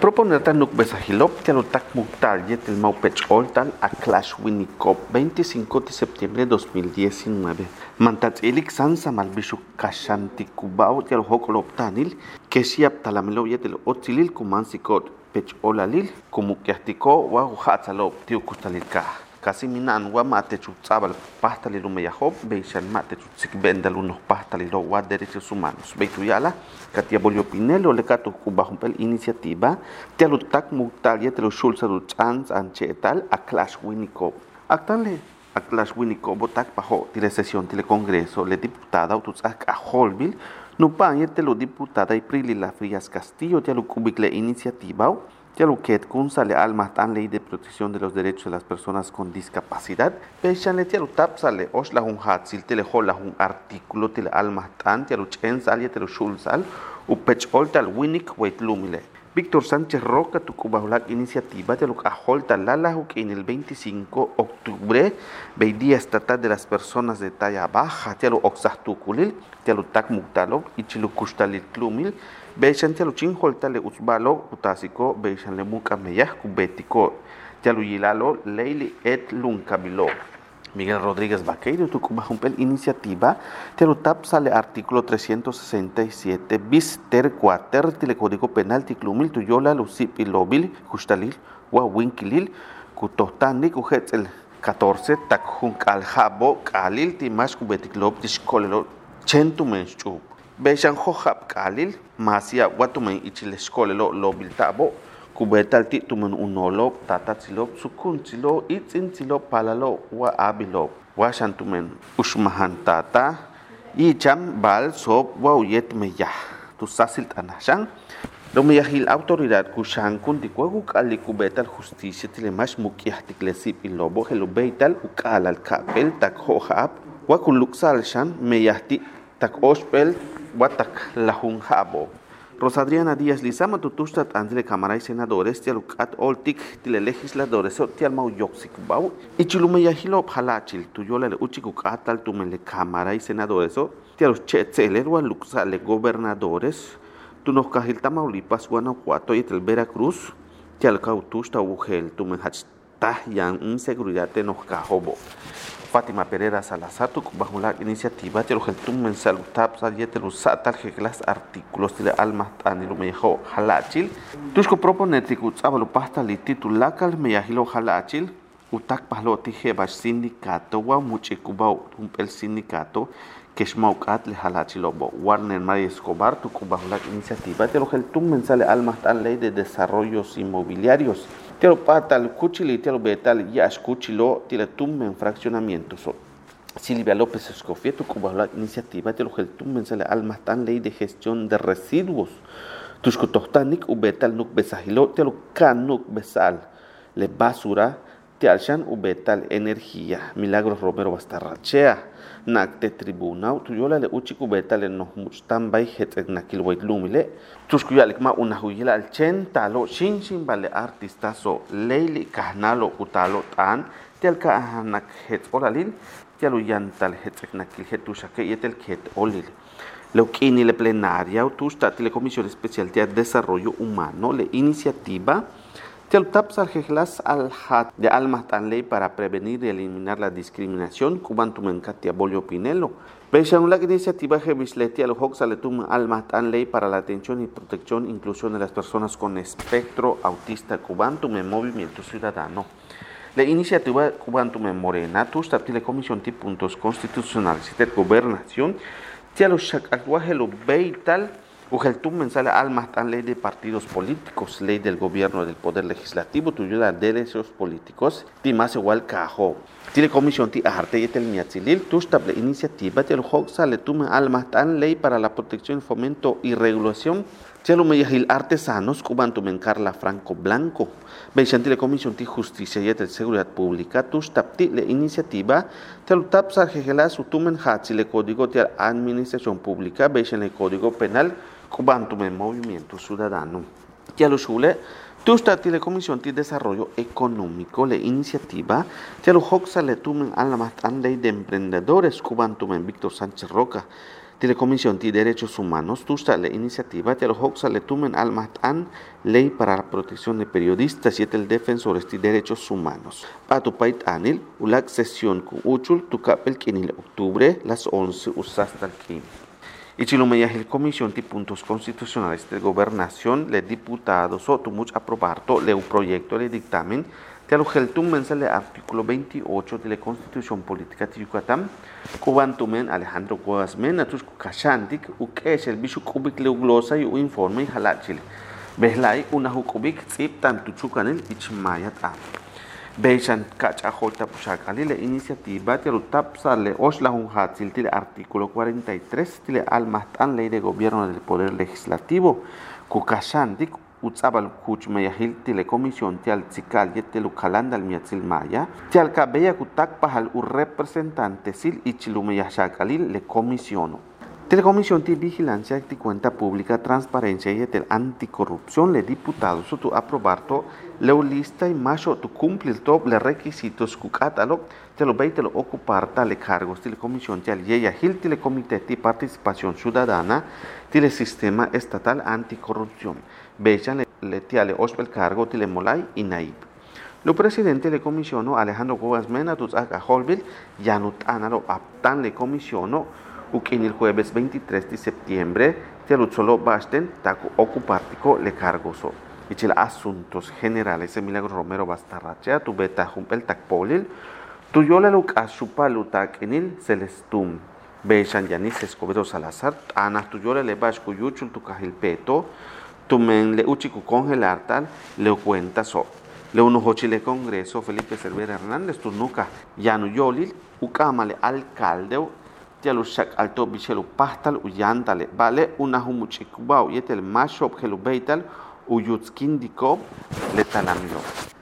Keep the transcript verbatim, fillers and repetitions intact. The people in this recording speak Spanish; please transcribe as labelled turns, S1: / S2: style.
S1: Proponer tan nuk besahilop tialo tak muktal yet el maupech oltal a Clash Winicop veinticinco de septiembre de dos mil diecinueve. Mantat elik sansa malbishu kashanti kubao tialo hokolop tanil que siap talamelo yet el otilil kumansikot pech olalil como que astiko wa hatzalop tiu kustalilka. Kasi minan wa mate chutzabal pastalilo meyahob beishan mate chutzik bendal unos pastalilo wa derechos humanos. Beituyala katia bolio pinelo le kato kubahumpel iniciativa tialo tak muktal yetelo shulsa du chans anchetal a Clash Winicop. Actanle a Clash Winicop botak bajo tile sesión tile congreso le diputada utuzak a Holville no pan yetelo diputada y Prili la Frías Castillo tialo kubikle iniciativa ya lo que sale alma tan ley de protección de los derechos de las personas con discapacidad, pechanle ya lo tap sale os la un hat sil tele hola un artículo tele alma tan ya lo chen sal ya te lo shul sal u pech oltal winik wait lumile. Víctor Sánchez Roca tu cuba iniciativa ya lo que holta lala que en el veinticinco de octubre ve día estatal de las personas de talla baja ya lo oxahtukulil ya lo tak muktalo y chilo kustalil klumil Beishan tialo chin holtale usbalo utasiko beishan le muka meyah kubetiko tialo yilalo leili et lunkabilo. Miguel Rodríguez Vaqueiro tu kubahumpel iniciativa tialo tap sale artículo trescientos sesenta y siete bis ter cuater tile código penal tiklumil tu yola lusip ilobil kustalil wa winkilil kutohtani kuhetzel catorce tak hunk al habo kalil timash kubetiklob tishkolelo chentumenchu. Beishan hohab kalil masia watumen ichile skolelo lo biltabo kubetal titumen unolo tatatzilo sukuntzilo itzintzilo palalo wa abilo washantumen ushmahan tata icham bal sob wa uyet meya tu sasil tanashan lo meyahil autoridad kushan kuntikwagu kali kubetal justicia tilemash mukiahtiklesip ilobo helo beital ukalal kapel tak hohab wa kuluksal shan meyahti tak ospel watak lahun habo. Rosadriana Díaz Lizama tutustat andre Cámara y senadores tialukat oltik tile legisladores tial mau yoxik bau y chilumeyahilo halachil tuyola le uchikukat al tumele Cámara y senadores tialus chetzeler wa luxale gobernadores tunos kahil Tamaulipas Guanajuato y tel Veracruz tial kautusta ugel tumen hachtah yang inseguridad nos kahobo. Fátima Pereira Salazar tu bajo la iniciativa te lo geltum mensal tap saliete los satal reglas artículos de alma tan y lo mejo halachil tusco proponer que usaba pasta li titulakal meyahilo halachil utak pahlo tije bas sindicato wa muche kubau el sindicato que shmaukat le halachil obo Warner María Escobar tu bajo la iniciativa te lo geltum mensal alma tan ley de desarrollos inmobiliarios Tielo patal cuchili tielo betal yash cuchilo tiele tummen fraccionamiento so Silvia López Escofía tu cuba la iniciativa tielo gel tummen sale alma tan ley de gestión de residuos tusco tohtanik u betal nuk besahilo tielo kan nuk besal le basura tialshan u betal energía Milagros Romero Bastarrachea nakte tribunal tu yola le uchiku betal no mustan bay het nakil wait lumile tusku yalik ma una huyila al chen talo shin shin vale artistaso leili kahnalo utalo tan tel ka hanak het olalil tialu yantal het nakil het tushake yetel het olil lo que ni le plenaria utusta tele comisión especial de desarrollo humano le iniciativa El tapsal jehlas al hat de almas tan ley para prevenir y eliminar la discriminación cubantumen katia bolio pinelo. Peshan la iniciativa jevisleti al hoxaletum almas tan ley para la atención y protección e inclusión de las personas con espectro autista cubantum en movimiento ciudadano. La iniciativa cubantum en morena tusta tile comisión ti puntos constitucionales de gobernación tialo shak actuajelo beital Ujeltum mensale almas tan ley de partidos políticos, ley del gobierno del poder legislativo, tu ayuda de derechos políticos, ti más igual cajo. Tile comisión ti arte y tel miatzilil, tu stable iniciativa, te lo sale tu almas tan ley para la protección, fomento y regulación, te lo meyahil artesanos, cubantum Carla Franco Blanco. Veishan tile comisión ti justicia y tel seguridad pública, tu stapti le iniciativa, te lo tapsa jegelas utumen hatzile código de administración pública, veishan el código penal, Cubantum en movimiento ciudadano. Ya lo shule, tu stati la Comisión de Desarrollo Económico, la iniciativa, ya lo hoxa le tumen a la matan ley de emprendedores, Cubantum en Víctor Sánchez Roca, Telecomisión de Derechos Humanos, tusta la iniciativa de los Hoxa le tumen al Matan, Ley para la Protección de Periodistas y el Defensores de Derechos Humanos. Patu Pait Anil, ulak sesión con Uchul, Tucapel, quinil octubre, las once, usasta el crimen. Y Chilumeyas, el Comisión de Puntos Constitucionales de Gobernación, le diputado Sotumuch aprobarto le un proyecto de dictamen de alojeltum mensal artículo veintiocho de la Constitución Política de Yucatán, cubantumen Alejandro Guasmen, atus Kachantik, ukesh el bicho kubik leuglosa y un informe y halachil. Behlai, una hukubik, zip tanto chucanel y chimayat am. Beishan Kachajota Pushakali, la iniciativa de Rutapsale Osla Hunhatzil, el artículo cuarenta y tres, de Almastán, Ley de Gobierno del Poder Legislativo, Kukashantik, Utsabal Kuchmayahil, Telecomisión, Tial Tzikal, Yetelukalanda, el Miatzil Maya, Tial Kabeya Kutak Pahal, un representante Sil y Chilumeyashakalil, le comisiono. Telecomisión de Vigilancia de Cuenta Pública, Transparencia y de Anticorrupción, le diputado su tu aprobarto, le lista y macho tu cumplir todos los requisitos que catálogo, te lo veis, te lo ocupar, tale cargos, Telecomisión de Alieya Gil, Telecomité de Participación Ciudadana, Tele Sistema Estatal Anticorrupción, Bechan le, le tiale ospel cargo, Telemolay y Naib. Lo presidente le comisionó Alejandro Guasmena, tus aga Holville, Yanut Analo, aptan le comisionó, en el jueves veintitrés de septiembre, te lo solo basten, taco ocupartico le cargoso. Y chile asuntos generales, Milagro Romero Bastarracha, tu beta jumpel takpolil, tu yola lo asupalu tak enil celestum. Bechan Yanis Escobedo Salazar, ana tu yola le basco yuchul tu cajilpeto, tu men le uchiku congelar tal, le cuenta so. Le uno hochile Congreso, Felipe Cervera Hernández, tu nuca, yanu yolil, ucamale alcalde, los shak alto bichelo pastal uyantale vale una humuchikubao y el macho objeto beital uyutskindiko le talamilo.